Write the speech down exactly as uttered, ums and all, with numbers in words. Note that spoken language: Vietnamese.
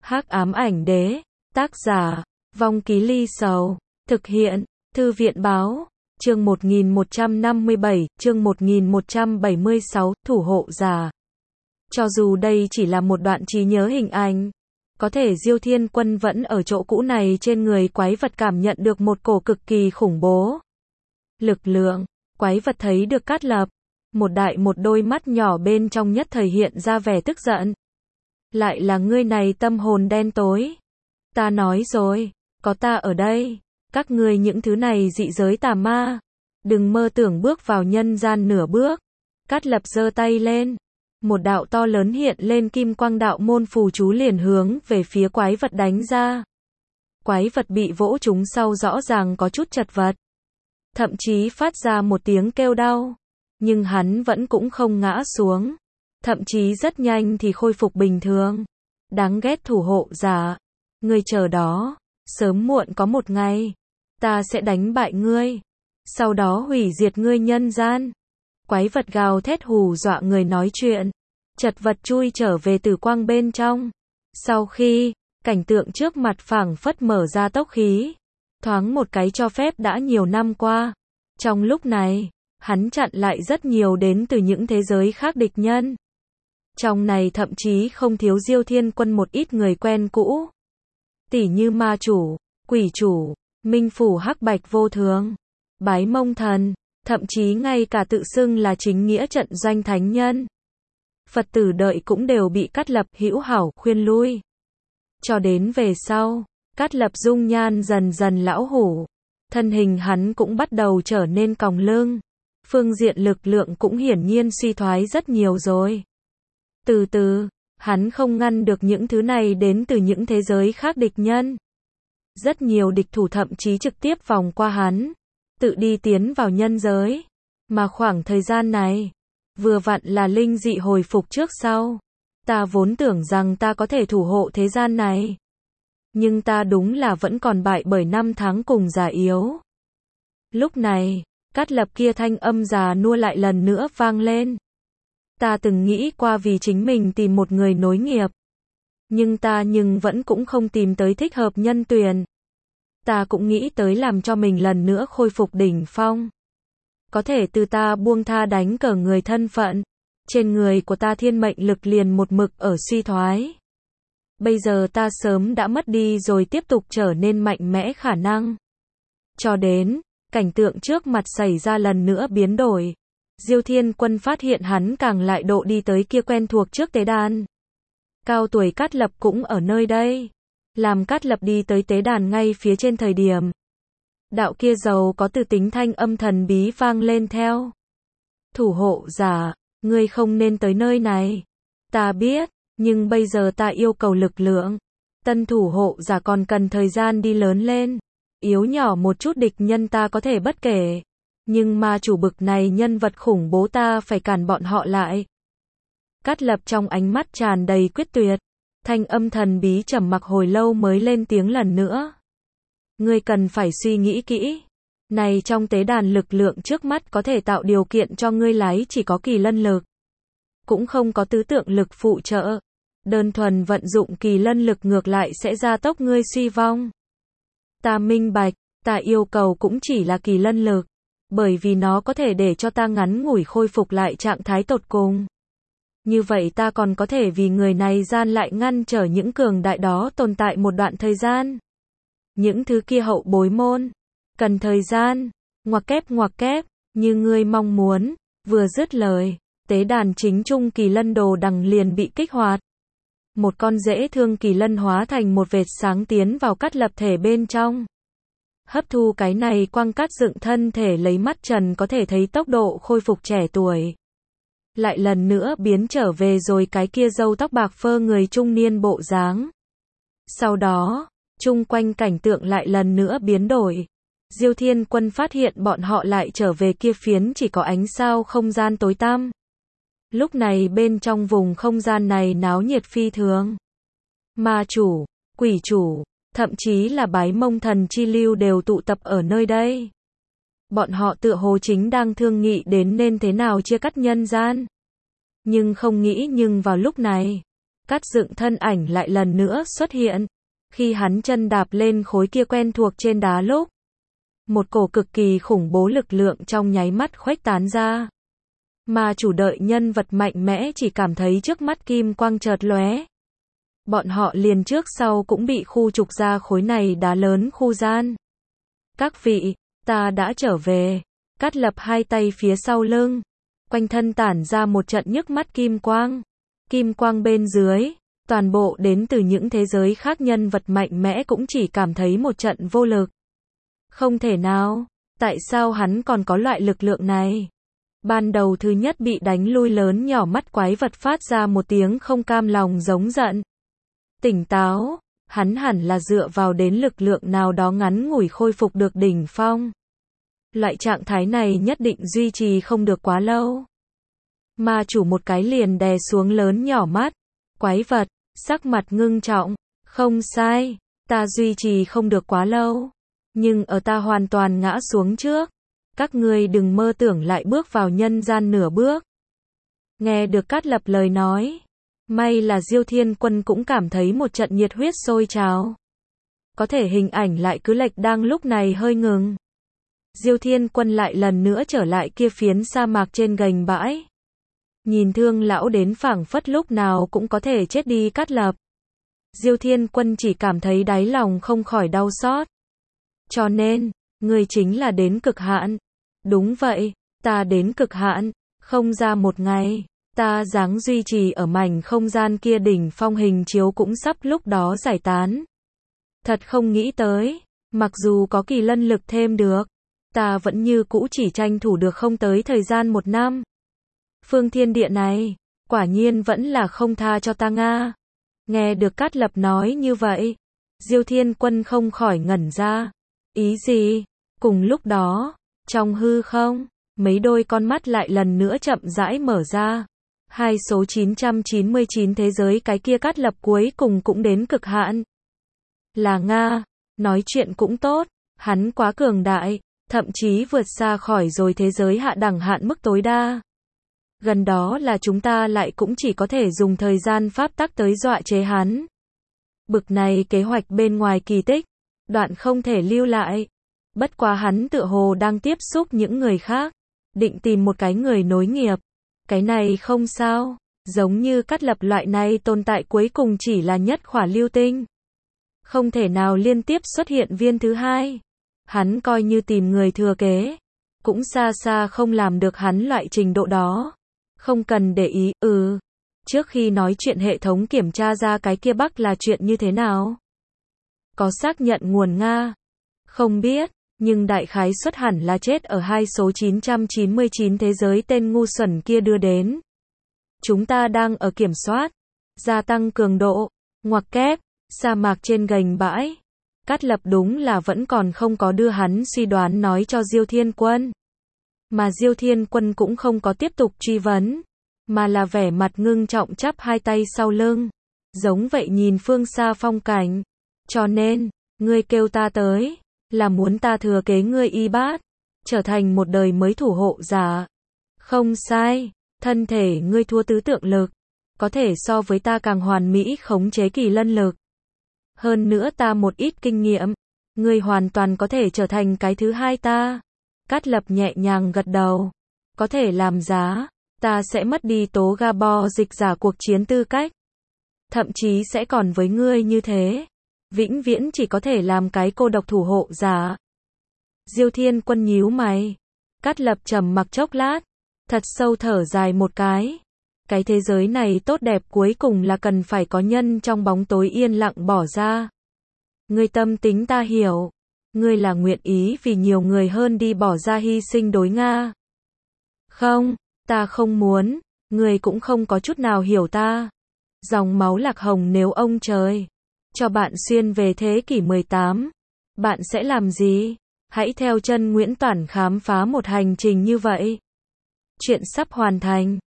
Hắc ám ảnh đế, tác giả, Vong Ký Ly Sầu, thực hiện, Thư viện báo, chương một nghìn một trăm năm mươi bảy, chương một nghìn một trăm bảy mươi sáu, thủ hộ giả. Cho dù đây chỉ là một đoạn trí nhớ hình ảnh, có thể Diêu Thiên Quân vẫn ở chỗ cũ này trên người quái vật cảm nhận được một cổ cực kỳ khủng bố lực lượng. Quái vật thấy được Cát Lập, một đại một đôi mắt nhỏ bên trong nhất thời hiện ra vẻ tức giận. Lại là ngươi này tâm hồn đen tối. Ta nói rồi, có ta ở đây, các ngươi những thứ này dị giới tà ma, đừng mơ tưởng bước vào nhân gian nửa bước. Cát Lập giơ tay lên, một đạo to lớn hiện lên kim quang đạo môn phù chú liền hướng về phía quái vật đánh ra. Quái vật bị vỗ trúng sau rõ ràng có chút chật vật, thậm chí phát ra một tiếng kêu đau, nhưng hắn vẫn cũng không ngã xuống, thậm chí rất nhanh thì khôi phục bình thường. Đáng ghét thủ hộ giả, ngươi chờ đó, sớm muộn có một ngày, ta sẽ đánh bại ngươi, sau đó hủy diệt ngươi nhân gian. Quái vật gào thét hù dọa người nói chuyện, chật vật chui trở về tử quang bên trong. Sau khi, cảnh tượng trước mặt phảng phất mở ra tốc khí, thoáng một cái cho phép đã nhiều năm qua. Trong lúc này, hắn chặn lại rất nhiều đến từ những thế giới khác địch nhân. Trong này thậm chí không thiếu Diêu Thiên Quân một ít người quen cũ. Tỉ như ma chủ, quỷ chủ, minh phủ hắc bạch vô thường, bái mông thần, thậm chí ngay cả tự xưng là chính nghĩa trận doanh thánh nhân. Phật tử đợi cũng đều bị Cát Lập hữu hảo khuyên lui. Cho đến về sau, Cát Lập dung nhan dần dần lão hủ, thân hình hắn cũng bắt đầu trở nên còng lưng, phương diện lực lượng cũng hiển nhiên suy thoái rất nhiều rồi. Từ từ, hắn không ngăn được những thứ này đến từ những thế giới khác địch nhân. Rất nhiều địch thủ thậm chí trực tiếp vòng qua hắn, tự đi tiến vào nhân giới. Mà khoảng thời gian này, vừa vặn là linh dị hồi phục trước sau. Ta vốn tưởng rằng ta có thể thủ hộ thế gian này, nhưng ta đúng là vẫn còn bại bởi năm tháng cùng già yếu. Lúc này, Cát Lập kia thanh âm già nua lại lần nữa vang lên. Ta từng nghĩ qua vì chính mình tìm một người nối nghiệp, nhưng ta nhưng vẫn cũng không tìm tới thích hợp nhân tuyển. Ta cũng nghĩ tới làm cho mình lần nữa khôi phục đỉnh phong. Có thể từ ta buông tha đánh cờ người thân phận, trên người của ta thiên mệnh lực liền một mực ở suy thoái. Bây giờ ta sớm đã mất đi rồi tiếp tục trở nên mạnh mẽ khả năng. Cho đến, cảnh tượng trước mặt xảy ra lần nữa biến đổi. Diêu Thiên Quân phát hiện hắn càng lại độ đi tới kia quen thuộc trước tế đàn. Cao tuổi Cát Lập cũng ở nơi đây. Làm Cát Lập đi tới tế đàn ngay phía trên thời điểm, đạo kia giàu có từ tính thanh âm thần bí vang lên theo. Thủ hộ giả, ngươi không nên tới nơi này. Ta biết, nhưng bây giờ ta yêu cầu lực lượng. Tân thủ hộ giả còn cần thời gian đi lớn lên. Yếu nhỏ một chút địch nhân ta có thể bất kể. Nhưng ma chủ bực này nhân vật khủng bố ta phải cản bọn họ lại. Cát Lập trong ánh mắt tràn đầy quyết tuyệt. Thanh âm thần bí trầm mặc hồi lâu mới lên tiếng lần nữa. Ngươi cần phải suy nghĩ kỹ. Này trong tế đàn lực lượng trước mắt có thể tạo điều kiện cho ngươi lái chỉ có kỳ lân lực. Cũng không có tứ tượng lực phụ trợ. Đơn thuần vận dụng kỳ lân lực ngược lại sẽ gia tốc ngươi suy vong. Ta minh bạch, ta yêu cầu cũng chỉ là kỳ lân lực. Bởi vì nó có thể để cho ta ngắn ngủi khôi phục lại trạng thái tột cùng. Như vậy ta còn có thể vì người này gian lại ngăn trở những cường đại đó tồn tại một đoạn thời gian. Những thứ kia hậu bối môn, cần thời gian, ngoặc kép ngoặc kép, như ngươi mong muốn. Vừa dứt lời, tế đàn chính trung kỳ lân đồ đằng liền bị kích hoạt. Một con dễ thương kỳ lân hóa thành một vệt sáng tiến vào Cát Lập thể bên trong. Hấp thu cái này quang cát dựng thân thể lấy mắt trần có thể thấy tốc độ khôi phục trẻ tuổi. Lại lần nữa biến trở về rồi cái kia râu tóc bạc phơ người trung niên bộ dáng. Sau đó, chung quanh cảnh tượng lại lần nữa biến đổi. Diêu Thiên Quân phát hiện bọn họ lại trở về kia phiến chỉ có ánh sao không gian tối tăm. Lúc này bên trong vùng không gian này náo nhiệt phi thường. Ma chủ, quỷ chủ, thậm chí là bái mông thần chi lưu đều tụ tập ở nơi đây. Bọn họ tựa hồ chính đang thương nghị đến nên thế nào chia cắt nhân gian. Nhưng không nghĩ nhưng vào lúc này, Cát Dựng thân ảnh lại lần nữa xuất hiện. Khi hắn chân đạp lên khối kia quen thuộc trên đá lúc, một cổ cực kỳ khủng bố lực lượng trong nháy mắt khuếch tán ra. Mà chủ đợi nhân vật mạnh mẽ chỉ cảm thấy trước mắt kim quang chợt lóe. Bọn họ liền trước sau cũng bị khu trục ra khối này đá lớn khu gian. Các vị, ta đã trở về. Cát Lập hai tay phía sau lưng, quanh thân tản ra một trận nhức mắt kim quang. Kim quang bên dưới, toàn bộ đến từ những thế giới khác nhân vật mạnh mẽ cũng chỉ cảm thấy một trận vô lực. Không thể nào, tại sao hắn còn có loại lực lượng này? Ban đầu thứ nhất bị đánh lui lớn nhỏ mắt quái vật phát ra một tiếng không cam lòng giống giận. Tỉnh táo, hắn hẳn là dựa vào đến lực lượng nào đó ngắn ngủi khôi phục được đỉnh phong. Loại trạng thái này nhất định duy trì không được quá lâu. Mà chủ một cái liền đè xuống lớn nhỏ mắt quái vật, sắc mặt ngưng trọng. Không sai, ta duy trì không được quá lâu. Nhưng ở ta hoàn toàn ngã xuống trước, các ngươi đừng mơ tưởng lại bước vào nhân gian nửa bước. Nghe được Cát Lập lời nói, may là Diêu Thiên Quân cũng cảm thấy một trận nhiệt huyết sôi trào. Có thể hình ảnh lại cứ lệch đang lúc này hơi ngừng. Diêu Thiên Quân lại lần nữa trở lại kia phiến sa mạc trên gành bãi. Nhìn thương lão đến phảng phất lúc nào cũng có thể chết đi Cát Lập. Diêu Thiên Quân chỉ cảm thấy đáy lòng không khỏi đau xót. Cho nên, ngươi chính là đến cực hạn. Đúng vậy, ta đến cực hạn, không ra một ngày, ta dáng duy trì ở mảnh không gian kia đỉnh phong hình chiếu cũng sắp lúc đó giải tán. Thật không nghĩ tới, mặc dù có kỳ lân lực thêm được, ta vẫn như cũ chỉ tranh thủ được không tới thời gian một năm. Phương thiên địa này, quả nhiên vẫn là không tha cho ta Nga. Nghe được Cát Lập nói như vậy, Diêu Thiên Quân không khỏi ngẩn ra. Ý gì? Cùng lúc đó, trong hư không, mấy đôi con mắt lại lần nữa chậm rãi mở ra. Hai số chín trăm chín mươi chín thế giới cái kia Cát Lập cuối cùng cũng đến cực hạn. Là Nga, nói chuyện cũng tốt, hắn quá cường đại, thậm chí vượt xa khỏi rồi thế giới hạ đẳng hạn mức tối đa. Gần đó là chúng ta lại cũng chỉ có thể dùng thời gian pháp tắc tới dọa chế hắn. Bực này kế hoạch bên ngoài kỳ tích, đoạn không thể lưu lại. Bất quá hắn tựa hồ đang tiếp xúc những người khác, định tìm một cái người nối nghiệp. Cái này không sao, giống như Cát Lập loại này tồn tại cuối cùng chỉ là nhất khỏa lưu tinh. Không thể nào liên tiếp xuất hiện viên thứ hai. Hắn coi như tìm người thừa kế, cũng xa xa không làm được hắn loại trình độ đó. Không cần để ý, ừ. Trước khi nói chuyện hệ thống kiểm tra ra cái kia Bắc là chuyện như thế nào? Có xác nhận nguồn Nga? Không biết, nhưng đại khái suất hẳn là chết ở hai số chín trăm chín mươi chín thế giới tên ngu xuẩn kia đưa đến. Chúng ta đang ở kiểm soát, gia tăng cường độ, ngoặc kép, sa mạc trên gành bãi. Cát Lập đúng là vẫn còn không có đưa hắn suy đoán nói cho Diêu Thiên Quân. Mà Diêu Thiên Quân cũng không có tiếp tục truy vấn, mà là vẻ mặt ngưng trọng chắp hai tay sau lưng, giống vậy nhìn phương xa phong cảnh. Cho nên, ngươi kêu ta tới, là muốn ta thừa kế ngươi y bát, trở thành một đời mới thủ hộ giả. Không sai, thân thể ngươi thua tứ tượng lực, có thể so với ta càng hoàn mỹ khống chế kỳ lân lực. Hơn nữa ta một ít kinh nghiệm, ngươi hoàn toàn có thể trở thành cái thứ hai ta. Cát Lập nhẹ nhàng gật đầu. Có thể làm giá, ta sẽ mất đi tố ga bo dịch giả cuộc chiến tư cách. Thậm chí sẽ còn với ngươi như thế. Vĩnh viễn chỉ có thể làm cái cô độc thủ hộ giả. Diêu Thiên Quân nhíu mày. Cát Lập trầm mặc chốc lát, thật sâu thở dài một cái. Cái thế giới này tốt đẹp cuối cùng là cần phải có nhân trong bóng tối yên lặng bỏ ra. Ngươi tâm tính ta hiểu. Ngươi là nguyện ý vì nhiều người hơn đi bỏ ra hy sinh đối Nga. Không, ta không muốn, ngươi cũng không có chút nào hiểu ta. Dòng máu lạc hồng nếu ông trời cho bạn xuyên về thế kỷ mười tám, bạn sẽ làm gì? Hãy theo chân Nguyễn Toản khám phá một hành trình như vậy. Chuyện sắp hoàn thành.